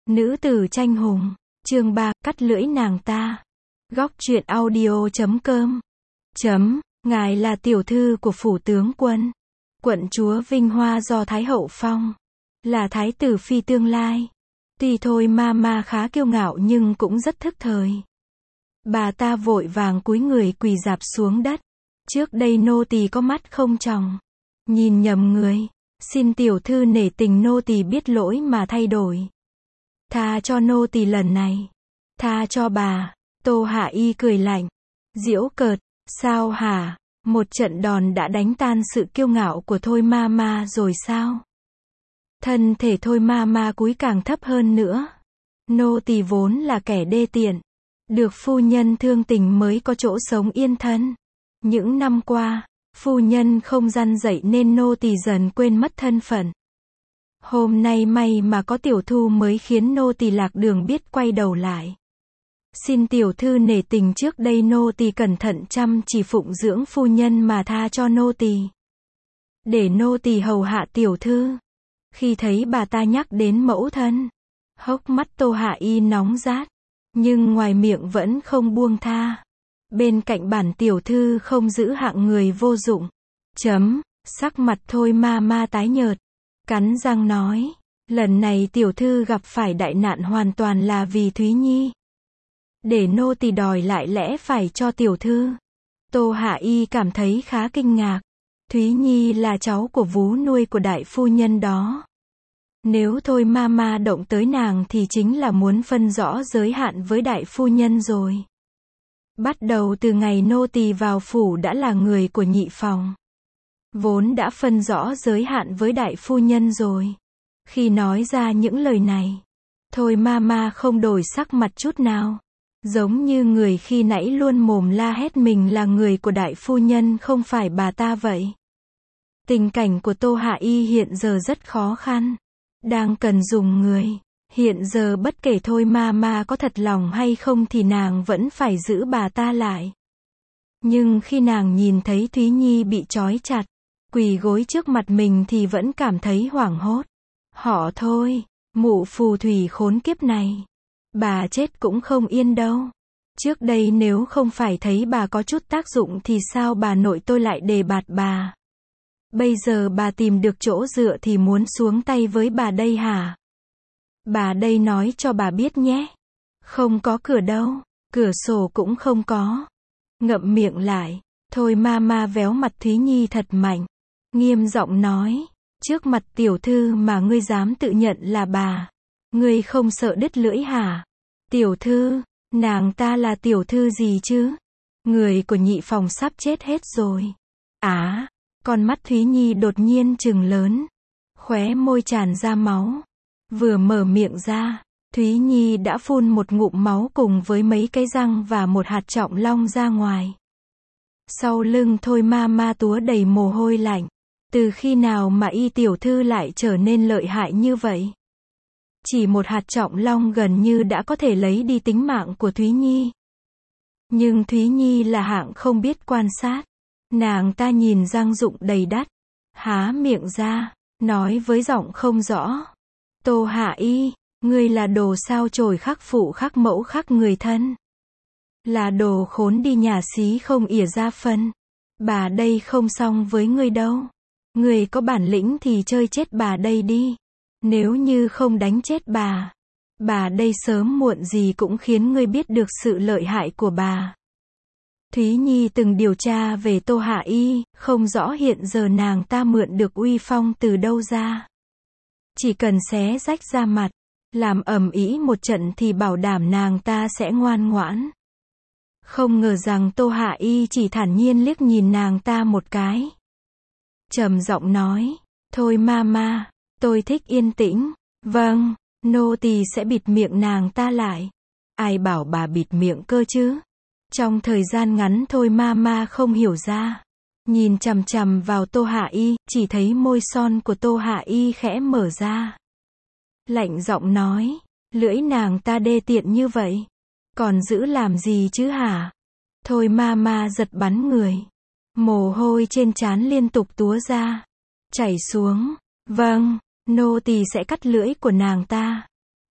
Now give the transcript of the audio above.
Nữ tử tranh hùng. Chương 3, cắt lưỡi nàng ta. Góc truyện audio.com. Ngài là tiểu thư của phủ tướng quân, quận chúa Vinh Hoa do Thái hậu phong, là thái tử phi tương lai. Tuy thôi ma khá kiêu ngạo nhưng cũng rất thức thời. Bà ta vội vàng cúi người quỳ rạp xuống đất. Trước đây nô tỳ có mắt không tròng, nhìn nhầm người, xin tiểu thư nể tình nô tỳ biết lỗi mà thay đổi. Tha cho nô tỳ lần này. Tha cho bà. Tô Hạ Y cười lạnh, giễu cợt, sao hả? Một trận đòn đã đánh tan sự kiêu ngạo của thôi ma rồi sao? Thân thể thôi ma cúi càng thấp hơn nữa. Nô tỳ vốn là kẻ đê tiện, được phu nhân thương tình mới có chỗ sống yên thân. Những năm qua, phu nhân không răn dạy nên nô tỳ dần quên mất thân phận. Hôm nay may mà có tiểu thư mới khiến nô tỳ lạc đường biết quay đầu lại. Xin tiểu thư nể tình trước đây nô tỳ cẩn thận chăm chỉ phụng dưỡng phu nhân mà tha cho nô tỳ. Để nô tỳ hầu hạ tiểu thư. Khi thấy bà ta nhắc đến mẫu thân, hốc mắt Tô Hạ Y nóng rát, nhưng ngoài miệng vẫn không buông tha. Bên cạnh bản tiểu thư không giữ hạng người vô dụng. Sắc mặt thôi ma tái nhợt, cắn răng nói, lần này tiểu thư gặp phải đại nạn hoàn toàn là vì Thúy Nhi. Để nô tỳ đòi lại lẽ phải cho tiểu thư. Tô Hạ Y cảm thấy khá kinh ngạc. Thúy Nhi là cháu của vú nuôi của đại phu nhân đó. Nếu thôi ma động tới nàng thì chính là muốn phân rõ giới hạn với đại phu nhân rồi. Bắt đầu từ ngày nô tỳ vào phủ đã là người của nhị phòng, vốn đã phân rõ giới hạn với đại phu nhân rồi. Khi nói ra những lời này, thôi ma không đổi sắc mặt chút nào, giống như người khi nãy luôn mồm la hét mình là người của đại phu nhân không phải bà ta vậy. Tình cảnh của Tô Hạ Y hiện giờ rất khó khăn, đang cần dùng người. Hiện giờ bất kể thôi ma có thật lòng hay không thì nàng vẫn phải giữ bà ta lại. Nhưng khi nàng nhìn thấy Thúy Nhi bị trói chặt, quỳ gối trước mặt mình thì vẫn cảm thấy hoảng hốt. Họ thôi, mụ phù thủy khốn kiếp này, bà chết cũng không yên đâu. Trước đây nếu không phải thấy bà có chút tác dụng thì sao bà nội tôi lại đề bạt bà. Bây giờ bà tìm được chỗ dựa thì muốn xuống tay với bà đây hả? Bà đây nói cho bà biết nhé. Không có cửa đâu, cửa sổ cũng không có. Ngậm miệng lại, thôi ma véo mặt Thúy Nhi thật mạnh, nghiêm giọng nói, trước mặt tiểu thư mà ngươi dám tự nhận là bà. Ngươi không sợ đứt lưỡi hả? Tiểu thư, nàng ta là tiểu thư gì chứ? Người của nhị phòng sắp chết hết rồi. Con mắt Thúy Nhi đột nhiên trừng lớn, khóe môi tràn ra máu. Vừa mở miệng ra, Thúy Nhi đã phun một ngụm máu cùng với mấy cái răng và một hạt trọng long ra ngoài. Sau lưng thôi ma túa đầy mồ hôi lạnh. Từ khi nào mà Y tiểu thư lại trở nên lợi hại như vậy? Chỉ một hạt trọng long gần như đã có thể lấy đi tính mạng của Thúy Nhi. Nhưng Thúy Nhi là hạng không biết quan sát. Nàng ta nhìn răng rụng đầy đất, há miệng ra, nói với giọng không rõ. Tô Hạ Y, ngươi là đồ sao chổi khắc phụ khắc mẫu khắc người thân. Là đồ khốn đi nhà xí không ỉa ra phân. Bà đây không xong với ngươi đâu. Ngươi có bản lĩnh thì chơi chết bà đây đi. Nếu như không đánh chết bà đây sớm muộn gì cũng khiến ngươi biết được sự lợi hại của bà. Thúy Nhi từng điều tra về Tô Hạ Y, không rõ hiện giờ nàng ta mượn được uy phong từ đâu ra. Chỉ cần xé rách ra mặt, làm ầm ĩ một trận thì bảo đảm nàng ta sẽ ngoan ngoãn. Không ngờ rằng Tô Hạ Y chỉ thản nhiên liếc nhìn nàng ta một cái. Trầm giọng nói, thôi ma, tôi thích yên tĩnh. Vâng, nô tỳ sẽ bịt miệng nàng ta lại. Ai bảo bà bịt miệng cơ chứ? Trong thời gian ngắn thôi ma không hiểu ra. Nhìn chằm vào Tô Hạ Y, chỉ thấy môi son của Tô Hạ Y khẽ mở ra. Lạnh giọng nói, lưỡi nàng ta đê tiện như vậy, còn giữ làm gì chứ hả? Thôi ma giật bắn người. Mồ hôi trên trán liên tục túa ra, chảy xuống. Vâng, nô tỳ sẽ cắt lưỡi của nàng ta.